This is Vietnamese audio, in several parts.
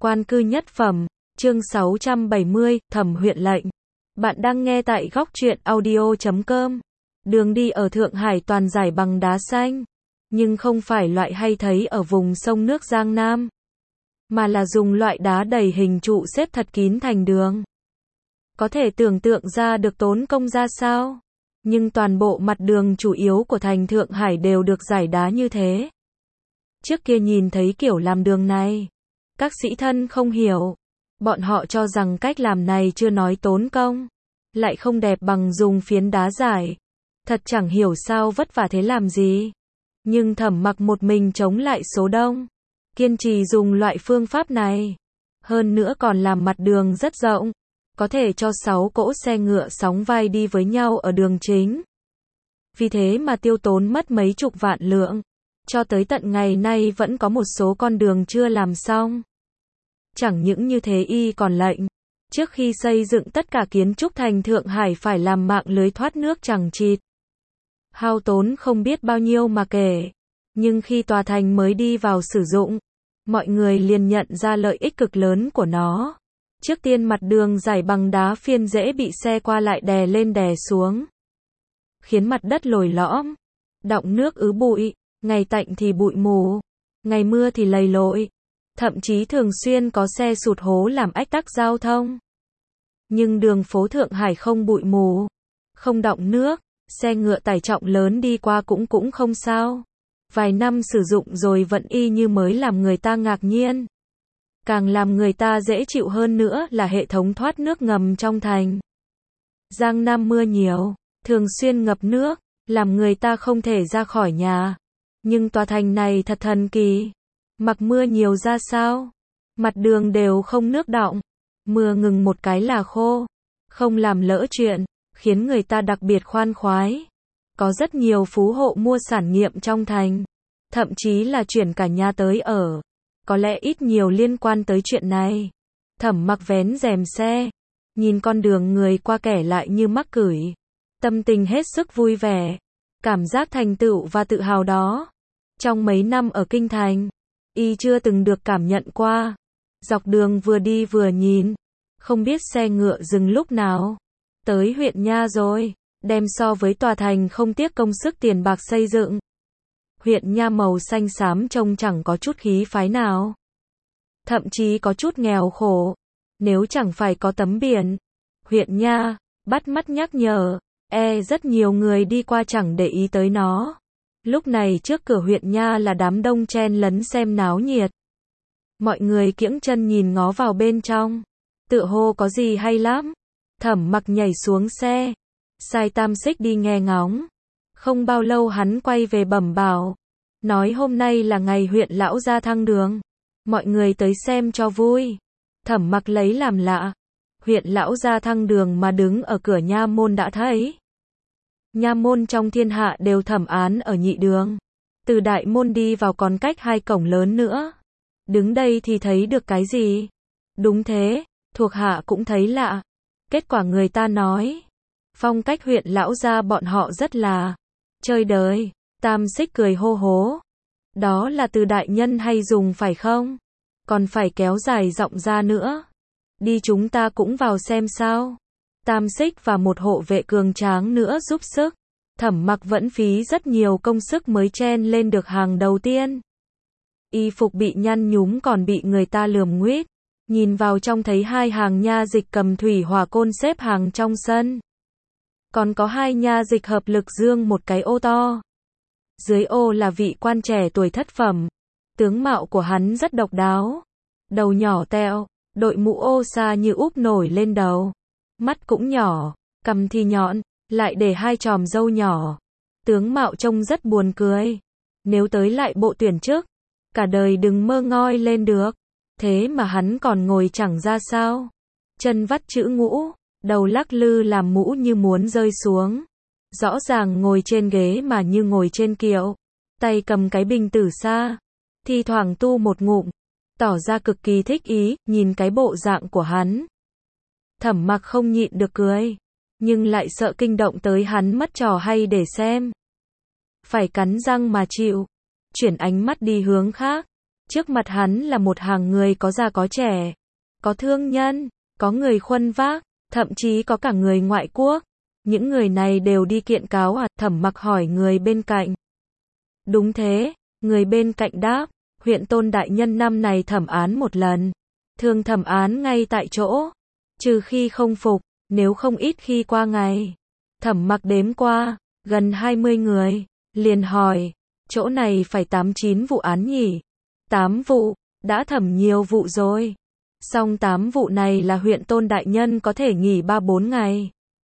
Quan cư nhất phẩm, chương 670, Thẩm huyện lệnh. Bạn đang nghe tại góc truyện audio.com. Đường đi ở Thượng Hải toàn dải bằng đá xanh, nhưng không phải loại hay thấy ở vùng sông nước Giang Nam, mà là dùng loại đá đầy hình trụ xếp thật kín thành đường. Có thể tưởng tượng ra được tốn công ra sao, nhưng toàn bộ mặt đường chủ yếu của thành Thượng Hải đều được dải đá như thế. Trước kia nhìn thấy kiểu làm đường này, các sĩ thân không hiểu. Bọn họ cho rằng cách làm này chưa nói tốn công, lại không đẹp bằng dùng phiến đá dải. Thật chẳng hiểu sao vất vả thế làm gì. Nhưng Thẩm Mặc một mình chống lại số đông, kiên trì dùng loại phương pháp này. Hơn nữa còn làm mặt đường rất rộng, có thể cho 6 cỗ xe ngựa sóng vai đi với nhau ở đường chính. Vì thế mà tiêu tốn mất mấy chục vạn lượng. Cho tới tận ngày nay vẫn có một số con đường chưa làm xong. Chẳng những như thế y còn lệnh, trước khi xây dựng tất cả kiến trúc thành Thượng Hải phải làm mạng lưới thoát nước chằng chịt. Hao tốn không biết bao nhiêu mà kể. Nhưng khi tòa thành mới đi vào sử dụng, mọi người liền nhận ra lợi ích cực lớn của nó. Trước tiên mặt đường dải bằng đá phiên dễ bị xe qua lại đè lên đè xuống, khiến mặt đất lồi lõm, đọng nước ứ bụi, ngày tạnh thì bụi mù, ngày mưa thì lầy lội. Thậm chí thường xuyên có xe sụt hố làm ách tắc giao thông. Nhưng đường phố Thượng Hải không bụi mù, không đọng nước, xe ngựa tải trọng lớn đi qua cũng không sao. Vài năm sử dụng rồi vẫn y như mới, làm người ta ngạc nhiên. Càng làm người ta dễ chịu hơn nữa là hệ thống thoát nước ngầm trong thành. Giang Nam mưa nhiều, thường xuyên ngập nước, làm người ta không thể ra khỏi nhà. Nhưng tòa thành này thật thần kỳ. Mặc mưa nhiều ra sao, mặt đường đều không nước đọng, mưa ngừng một cái là khô, không làm lỡ chuyện, khiến người ta đặc biệt khoan khoái. Có rất nhiều phú hộ mua sản nghiệm trong thành, thậm chí là chuyển cả nhà tới ở. Có lẽ ít nhiều liên quan tới chuyện này. Thẩm Mặc vén rèm xe, nhìn con đường người qua kẻ lại như mắc cười, tâm tình hết sức vui vẻ, cảm giác thành tựu và tự hào đó. Trong mấy năm ở kinh thành, y chưa từng được cảm nhận qua. Dọc đường vừa đi vừa nhìn, không biết xe ngựa dừng lúc nào. Tới huyện Nha rồi, đem so với tòa thành không tiếc công sức tiền bạc xây dựng. Huyện Nha màu xanh xám trông chẳng có chút khí phái nào. Thậm chí có chút nghèo khổ. Nếu chẳng phải có tấm biển huyện Nha bắt mắt nhắc nhở, rất nhiều người đi qua chẳng để ý tới nó. Lúc này trước cửa huyện Nha là đám đông chen lấn xem náo nhiệt. Mọi người kiễng chân nhìn ngó vào bên trong, tựa hồ có gì hay lắm. Thẩm Mặc nhảy xuống xe, sai Tam Xích đi nghe ngóng. Không bao lâu hắn quay về bẩm bảo, nói hôm nay là ngày huyện lão gia thăng đường, mọi người tới xem cho vui. Thẩm Mặc lấy làm lạ, huyện lão gia thăng đường mà đứng ở cửa nha môn đã thấy. Nha môn trong thiên hạ đều thẩm án ở nhị đường. Từ đại môn đi vào còn cách 2 cổng lớn nữa. Đứng đây thì thấy được cái gì? Đúng thế, thuộc hạ cũng thấy lạ. Kết quả người ta nói, phong cách huyện lão gia bọn họ rất là chơi đời. Tam Xích cười hô hố. Đó là từ đại nhân hay dùng phải không? Còn phải kéo dài giọng ra nữa. Đi chúng ta cũng vào xem sao. Tam Xích và một hộ vệ cường tráng nữa giúp sức. Thẩm Mặc vẫn phí rất nhiều công sức mới chen lên được hàng đầu tiên. Y phục bị nhăn nhúm còn bị người ta lườm nguýt. Nhìn vào trong thấy 2 hàng nha dịch cầm thủy hỏa côn xếp hàng trong sân. Còn có 2 nha dịch hợp lực giương một cái ô to. Dưới ô là vị quan trẻ tuổi thất phẩm. Tướng mạo của hắn rất độc đáo. Đầu nhỏ tẹo, đội mũ ô sa như úp nổi lên đầu. Mắt cũng nhỏ, cằm thì nhọn, lại để 2 chòm râu nhỏ. Tướng mạo trông rất buồn cười. Nếu tới lại bộ tuyển chức, cả đời đừng mơ ngoi lên được. Thế mà hắn còn ngồi chẳng ra sao. Chân vắt chữ ngũ, đầu lắc lư làm mũ như muốn rơi xuống. Rõ ràng ngồi trên ghế mà như ngồi trên kiệu. Tay cầm cái bình tử sa, thi thoảng tu một ngụm, tỏ ra cực kỳ thích ý. Nhìn cái bộ dạng của hắn, Thẩm Mặc không nhịn được cười, nhưng lại sợ kinh động tới hắn mất trò hay để xem. Phải cắn răng mà chịu, chuyển ánh mắt đi hướng khác. Trước mặt hắn là một hàng người có già có trẻ, có thương nhân, có người khuân vác, thậm chí có cả người ngoại quốc. Những người này đều đi kiện cáo à? Thẩm Mặc hỏi người bên cạnh. Đúng thế, người bên cạnh đáp, huyện Tôn đại nhân năm này thẩm án một lần, thường thẩm án ngay tại chỗ, trừ khi không phục, nếu không ít khi qua ngày. Thẩm Mặc đếm qua, gần 20 người, liền hỏi, chỗ này phải 8-9 vụ án nhỉ? 8 vụ, đã thẩm nhiều vụ rồi. Xong 8 vụ này là huyện Tôn đại nhân có thể nghỉ 3-4 ngày.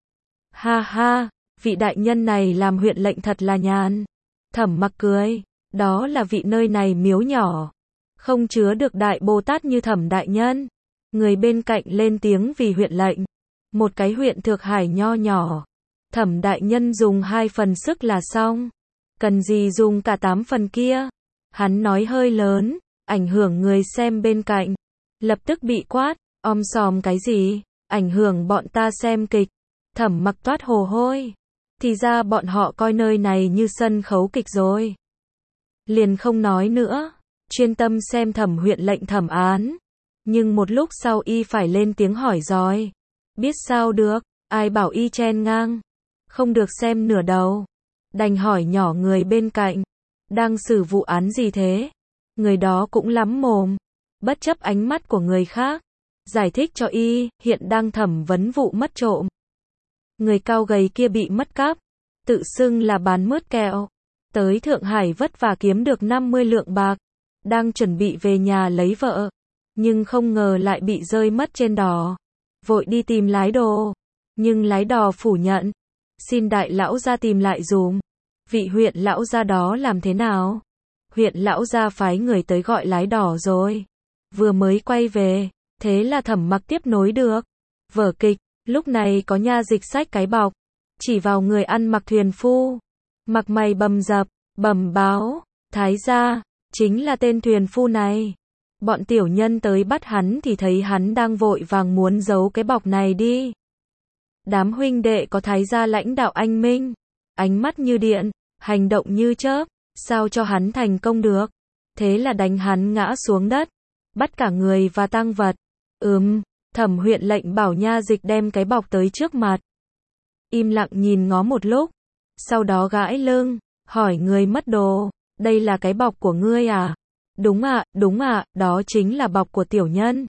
Ha ha, vị đại nhân này làm huyện lệnh thật là nhàn. Thẩm Mặc cười, đó là vị nơi này miếu nhỏ, không chứa được đại Bồ Tát như Thẩm đại nhân. Người bên cạnh lên tiếng vì huyện lệnh, một cái huyện Thượng Hải nho nhỏ, Thẩm đại nhân dùng 2 phần sức là xong, cần gì dùng cả 8 phần kia. Hắn nói hơi lớn, ảnh hưởng người xem bên cạnh, lập tức bị quát, sòm cái gì, ảnh hưởng bọn ta xem kịch. Thẩm Mặc toát hồ hôi, thì ra bọn họ coi nơi này như sân khấu kịch rồi. Liền không nói nữa, chuyên tâm xem Thẩm huyện lệnh thẩm án. Nhưng một lúc sau y phải lên tiếng hỏi dòi. Biết sao được, ai bảo y chen ngang, không được xem nửa đầu. Đành hỏi nhỏ người bên cạnh, đang xử vụ án gì thế? Người đó cũng lắm mồm, bất chấp ánh mắt của người khác, giải thích cho y, hiện đang thẩm vấn vụ mất trộm. Người cao gầy kia bị mất cắp, tự xưng là bán mướt kẹo, tới Thượng Hải vất vả kiếm được 50 lượng bạc, đang chuẩn bị về nhà lấy vợ, nhưng không ngờ lại bị rơi mất trên đò, vội đi tìm lái đồ, nhưng lái đò phủ nhận, xin đại lão gia tìm lại dùm. Vị huyện lão gia đó làm thế nào? Huyện lão gia phái người tới gọi lái đò rồi, vừa mới quay về, thế là Thẩm Mặc tiếp nối được. Vở kịch, lúc này có nha dịch xách cái bọc, chỉ vào người ăn mặc thuyền phu, mặt mày bầm dập, bẩm báo, thái gia, chính là tên thuyền phu này. Bọn tiểu nhân tới bắt hắn thì thấy hắn đang vội vàng muốn giấu cái bọc này đi. Đám huynh đệ có thái gia lãnh đạo anh minh, ánh mắt như điện, hành động như chớp, sao cho hắn thành công được? Thế là đánh hắn ngã xuống đất, bắt cả người và tang vật. Thẩm huyện lệnh bảo nha dịch đem cái bọc tới trước mặt. Im lặng nhìn ngó một lúc, sau đó gãi lưng, hỏi người mất đồ, đây là cái bọc của ngươi à? Đúng ạ, đó chính là bọc của tiểu nhân.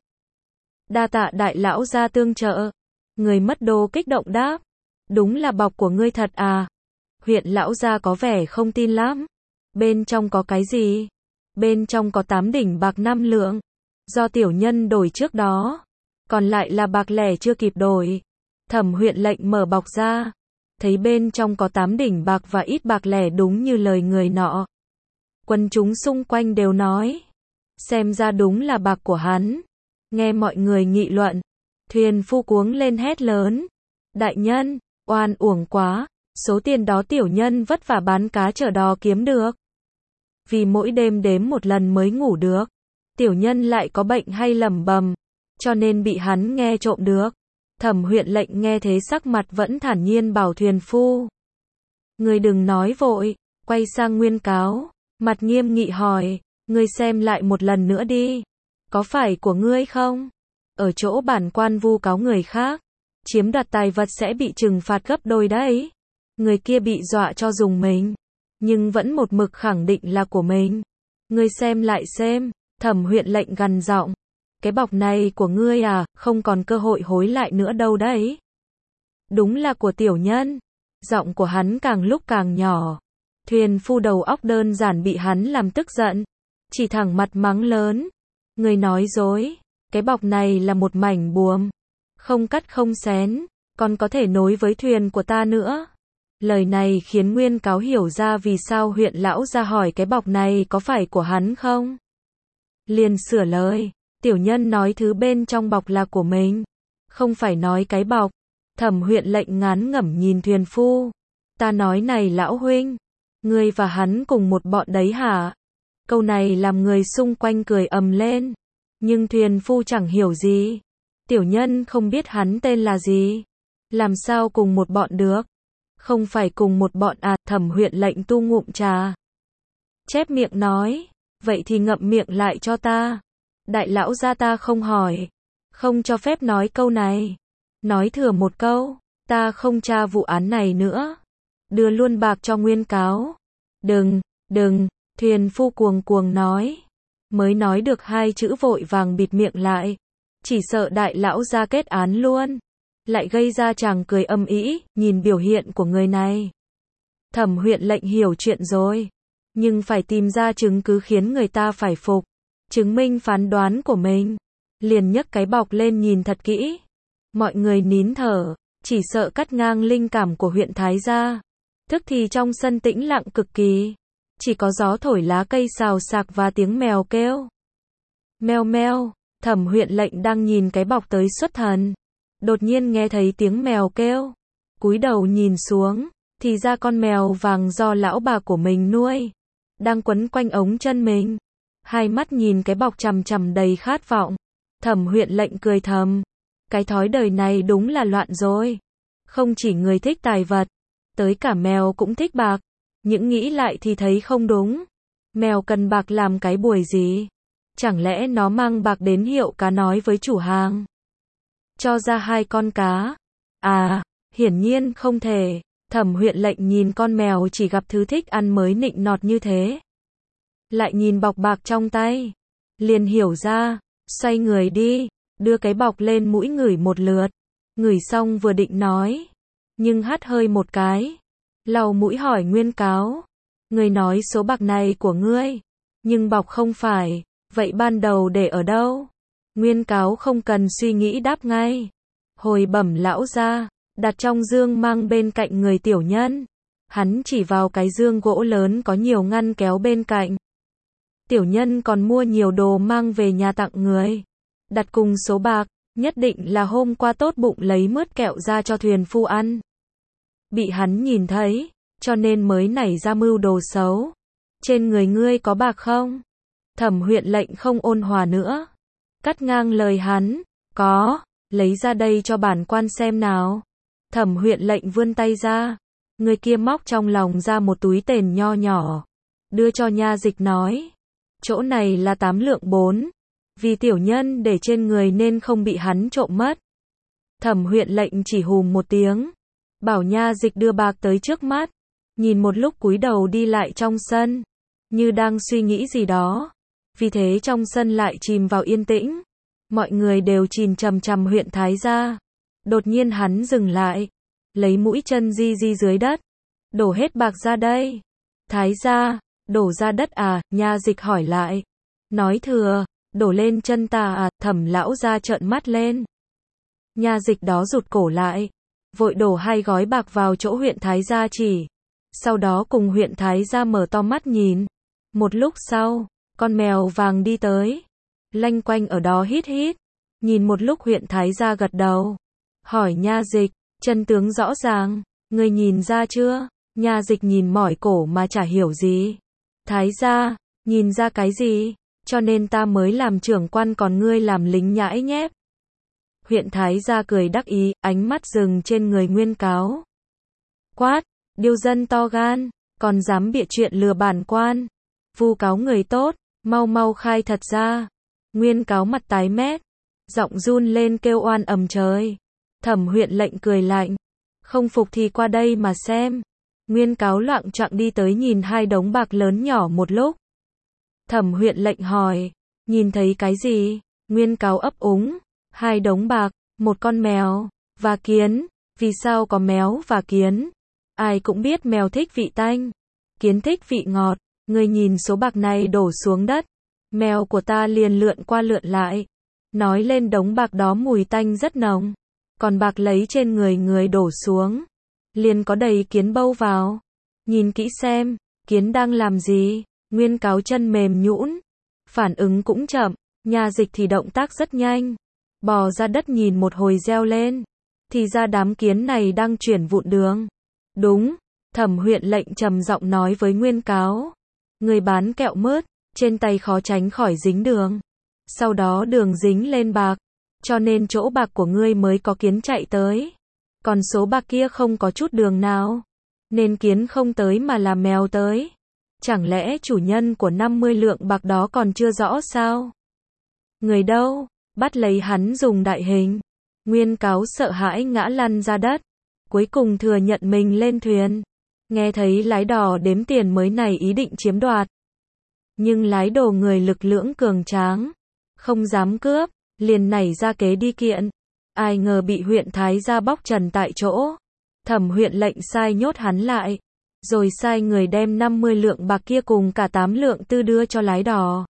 Đa tạ đại lão gia tương trợ. Người mất đồ kích động đáp, đúng là bọc của ngươi thật à? Huyện lão gia có vẻ không tin lắm. Bên trong có cái gì? Bên trong có 8 đỉnh bạc 5 lượng, do tiểu nhân đổi trước đó, còn lại là bạc lẻ chưa kịp đổi. Thẩm huyện lệnh mở bọc ra, thấy bên trong có 8 đỉnh bạc và ít bạc lẻ đúng như lời người nọ. Quần chúng xung quanh đều nói, xem ra đúng là bạc của hắn. Nghe mọi người nghị luận, thuyền phu cuống lên hét lớn, đại nhân, oan uổng quá, số tiền đó tiểu nhân vất vả bán cá chở đò kiếm được. Vì mỗi đêm đếm một lần mới ngủ được, tiểu nhân lại có bệnh hay lẩm bẩm, cho nên bị hắn nghe trộm được. Thẩm huyện lệnh nghe thế sắc mặt vẫn thản nhiên bảo thuyền phu, ngươi đừng nói vội, quay sang nguyên cáo, mặt nghiêm nghị hỏi, ngươi xem lại một lần nữa đi, có phải của ngươi không? Ở chỗ bản quan vu cáo người khác, chiếm đoạt tài vật sẽ bị trừng phạt gấp đôi đấy. Người kia bị dọa cho dùng mình, nhưng vẫn một mực khẳng định là của mình. Ngươi xem lại xem. Thẩm huyện lệnh gằn giọng, cái bọc này của ngươi à, không còn cơ hội hối lại nữa đâu đấy. Đúng là của tiểu nhân. Giọng của hắn càng lúc càng nhỏ. Thuyền phu đầu óc đơn giản bị hắn làm tức giận, chỉ thẳng mặt mắng lớn, ngươi nói dối, cái bọc này là một mảnh buồm, không cắt không xén, còn có thể nối với thuyền của ta nữa. Lời này khiến nguyên cáo hiểu ra vì sao huyện lão ra hỏi cái bọc này có phải của hắn không. Liền sửa lời, tiểu nhân nói thứ bên trong bọc là của mình, không phải nói cái bọc. Thẩm huyện lệnh ngán ngẩm nhìn thuyền phu, ta nói này lão huynh, ngươi và hắn cùng một bọn đấy hả? Câu này làm người xung quanh cười ầm lên, nhưng thuyền phu chẳng hiểu gì. Tiểu nhân không biết hắn tên là gì, làm sao cùng một bọn được? Không phải cùng một bọn à? Thẩm huyện lệnh tu ngụm trà, chép miệng nói, vậy thì ngậm miệng lại cho ta. Đại lão gia ta không hỏi, không cho phép nói câu này. Nói thừa một câu, ta không tra vụ án này nữa. Đưa luôn bạc cho Nguyên Cáo. Đừng, thuyền phu cuồng cuồng nói. Mới nói được hai chữ vội vàng bịt miệng lại. Chỉ sợ đại lão gia kết án luôn. Lại gây ra chàng cười âm ĩ, nhìn biểu hiện của người này. Thẩm huyện lệnh hiểu chuyện rồi. Nhưng phải tìm ra chứng cứ khiến người ta phải phục. Chứng minh phán đoán của mình. Liền nhấc cái bọc lên nhìn thật kỹ. Mọi người nín thở, chỉ sợ cắt ngang linh cảm của huyện Thái gia. Thức thì trong sân tĩnh lặng cực kỳ. Chỉ có gió thổi lá cây xào xạc và tiếng mèo kêu. Meo meo, Thẩm huyện lệnh đang nhìn cái bọc tới xuất thần. Đột nhiên nghe thấy tiếng mèo kêu. Cúi đầu nhìn xuống, thì ra con mèo vàng do lão bà của mình nuôi. Đang quấn quanh ống chân mình. Hai mắt nhìn cái bọc chằm chằm đầy khát vọng. Thẩm huyện lệnh cười thầm. Cái thói đời này đúng là loạn rồi. Không chỉ người thích tài vật, tới cả mèo cũng thích bạc. Những nghĩ lại thì thấy không đúng. Mèo cần bạc làm cái buổi gì? Chẳng lẽ nó mang bạc đến hiệu cá nói với chủ hàng? Cho ra 2 con cá. À, hiển nhiên không thể. Thẩm huyện lệnh nhìn con mèo chỉ gặp thứ thích ăn mới nịnh nọt như thế. Lại nhìn bọc bạc trong tay. Liền hiểu ra, xoay người đi, đưa cái bọc lên mũi ngửi một lượt. Ngửi xong vừa định nói. Nhưng hắt hơi một cái. Lau mũi hỏi Nguyên Cáo. Người nói số bạc này của ngươi. Nhưng bọc không phải. Vậy ban đầu để ở đâu? Nguyên Cáo không cần suy nghĩ đáp ngay. Hồi bẩm lão gia, đặt trong dương mang bên cạnh người tiểu nhân. Hắn chỉ vào cái dương gỗ lớn có nhiều ngăn kéo bên cạnh. Tiểu nhân còn mua nhiều đồ mang về nhà tặng người. Đặt cùng số bạc, nhất định là hôm qua tốt bụng lấy mứt kẹo ra cho thuyền phu ăn. Bị hắn nhìn thấy, cho nên mới nảy ra mưu đồ xấu. Trên người ngươi có bạc không? Thẩm huyện lệnh không ôn hòa nữa. Cắt ngang lời hắn. Có, lấy ra đây cho bản quan xem nào. Thẩm huyện lệnh vươn tay ra. Người kia móc trong lòng ra một túi tiền nho nhỏ. Đưa cho nha dịch nói. Chỗ này là 8 lượng 4. Vì tiểu nhân để trên người nên không bị hắn trộm mất. Thẩm huyện lệnh chỉ hùm một tiếng. Bảo nha dịch đưa bạc tới trước mắt. Nhìn một lúc cúi đầu đi lại trong sân. Như đang suy nghĩ gì đó. Vì thế trong sân lại chìm vào yên tĩnh. Mọi người đều nhìn chằm chằm huyện Thái gia. Đột nhiên hắn dừng lại. Lấy mũi chân di dưới đất. Đổ hết bạc ra đây. Thái gia, đổ ra đất à? Nha dịch hỏi lại. Nói thừa, đổ lên chân ta à? Thẩm lão gia trợn mắt lên. Nha dịch đó rụt cổ lại. Vội đổ 2 gói bạc vào chỗ huyện Thái gia chỉ. Sau đó cùng huyện Thái gia mở to mắt nhìn. Một lúc sau, con mèo vàng đi tới. Lanh quanh ở đó hít hít. Nhìn một lúc huyện Thái gia gật đầu. Hỏi nha dịch, chân tướng rõ ràng. Người nhìn ra chưa? Nha dịch nhìn mỏi cổ mà chả hiểu gì. Thái gia, nhìn ra cái gì? Cho nên ta mới làm trưởng quan còn ngươi làm lính nhãi nhép. Huyện Thái gia cười đắc ý, ánh mắt dừng trên người Nguyên Cáo. Quát, điêu dân to gan, còn dám bịa chuyện lừa bản quan. Vu cáo người tốt, mau khai thật ra. Nguyên Cáo mặt tái mét, giọng run lên kêu oan ầm trời. Thẩm huyện lệnh cười lạnh, không phục thì qua đây mà xem. Nguyên Cáo loạng choạng đi tới nhìn 2 đống bạc lớn nhỏ một lúc. Thẩm huyện lệnh hỏi, nhìn thấy cái gì? Nguyên Cáo ấp úng, 2 đống bạc, 1 con mèo, và kiến. Vì sao có mèo và kiến? Ai cũng biết mèo thích vị tanh, kiến thích vị ngọt. Người nhìn số bạc này đổ xuống đất. Mèo của ta liền lượn qua lượn lại. Nói lên đống bạc đó mùi tanh rất nồng. Còn bạc lấy trên người đổ xuống. Liền có đầy kiến bâu vào. Nhìn kỹ xem, kiến đang làm gì? Nguyên Cáo chân mềm nhũn. Phản ứng cũng chậm. Nha dịch thì động tác rất nhanh. Bò ra đất nhìn một hồi reo lên. Thì ra đám kiến này đang chuyển vụn đường. Đúng, Thẩm huyện lệnh trầm giọng nói với Nguyên Cáo. Người bán kẹo mứt, trên tay khó tránh khỏi dính đường. Sau đó đường dính lên bạc. Cho nên chỗ bạc của ngươi mới có kiến chạy tới. Còn số bạc kia không có chút đường nào. Nên kiến không tới mà là mèo tới. Chẳng lẽ chủ nhân của 50 lượng bạc đó còn chưa rõ sao? Người đâu? Bắt lấy hắn dùng đại hình. Nguyên Cáo sợ hãi ngã lăn ra đất. Cuối cùng thừa nhận mình lên thuyền. Nghe thấy lái đò đếm tiền mới này ý định chiếm đoạt. Nhưng lái đồ người lực lưỡng cường tráng. Không dám cướp, liền nảy ra kế đi kiện. Ai ngờ bị huyện Thái gia bóc trần tại chỗ. Thẩm huyện lệnh sai nhốt hắn lại. Rồi sai người đem 50 lượng bạc kia cùng cả 8 lượng tư đưa cho lái đò.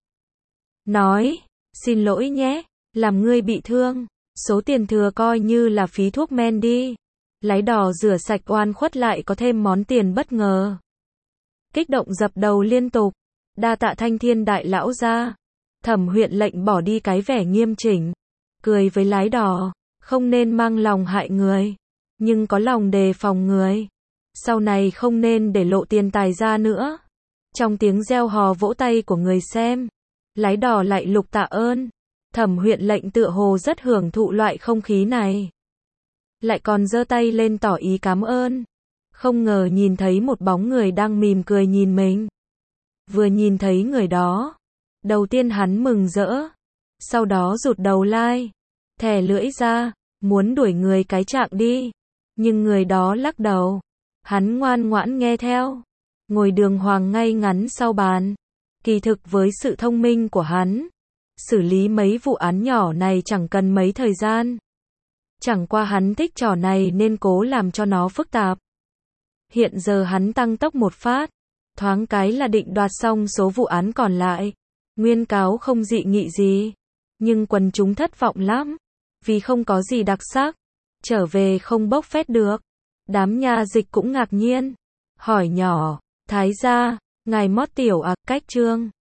Nói, xin lỗi nhé, làm ngươi bị thương. Số tiền thừa coi như là phí thuốc men đi. Lái đò rửa sạch oan khuất lại có thêm món tiền bất ngờ. Kích động dập đầu liên tục. Đa tạ Thanh Thiên đại lão gia. Thẩm huyện lệnh bỏ đi cái vẻ nghiêm chỉnh. Cười với lái đò. Không nên mang lòng hại người. Nhưng có lòng đề phòng người. Sau này không nên để lộ tiền tài ra nữa. Trong tiếng reo hò vỗ tay của người xem. Lái đò lại lục tạ ơn. Thẩm huyện lệnh tựa hồ rất hưởng thụ loại không khí này. Lại còn giơ tay lên tỏ ý cảm ơn. Không ngờ nhìn thấy một bóng người đang mỉm cười nhìn mình. Vừa nhìn thấy người đó. Đầu tiên hắn mừng rỡ. Sau đó rụt đầu lai. Thè lưỡi ra. Muốn đuổi người cái trạng đi. Nhưng người đó lắc đầu. Hắn ngoan ngoãn nghe theo. Ngồi đường hoàng ngay ngắn sau bàn. Kỳ thực với sự thông minh của hắn. Xử lý mấy vụ án nhỏ này chẳng cần mấy thời gian. Chẳng qua hắn thích trò này nên cố làm cho nó phức tạp. Hiện giờ hắn tăng tốc một phát. Thoáng cái là định đoạt xong số vụ án còn lại. Nguyên Cáo không dị nghị gì. Nhưng quần chúng thất vọng lắm. Vì không có gì đặc sắc. Trở về không bốc phét được. Đám nha dịch cũng ngạc nhiên. Hỏi nhỏ. Thái gia, ngài mót tiểu à, cách trương.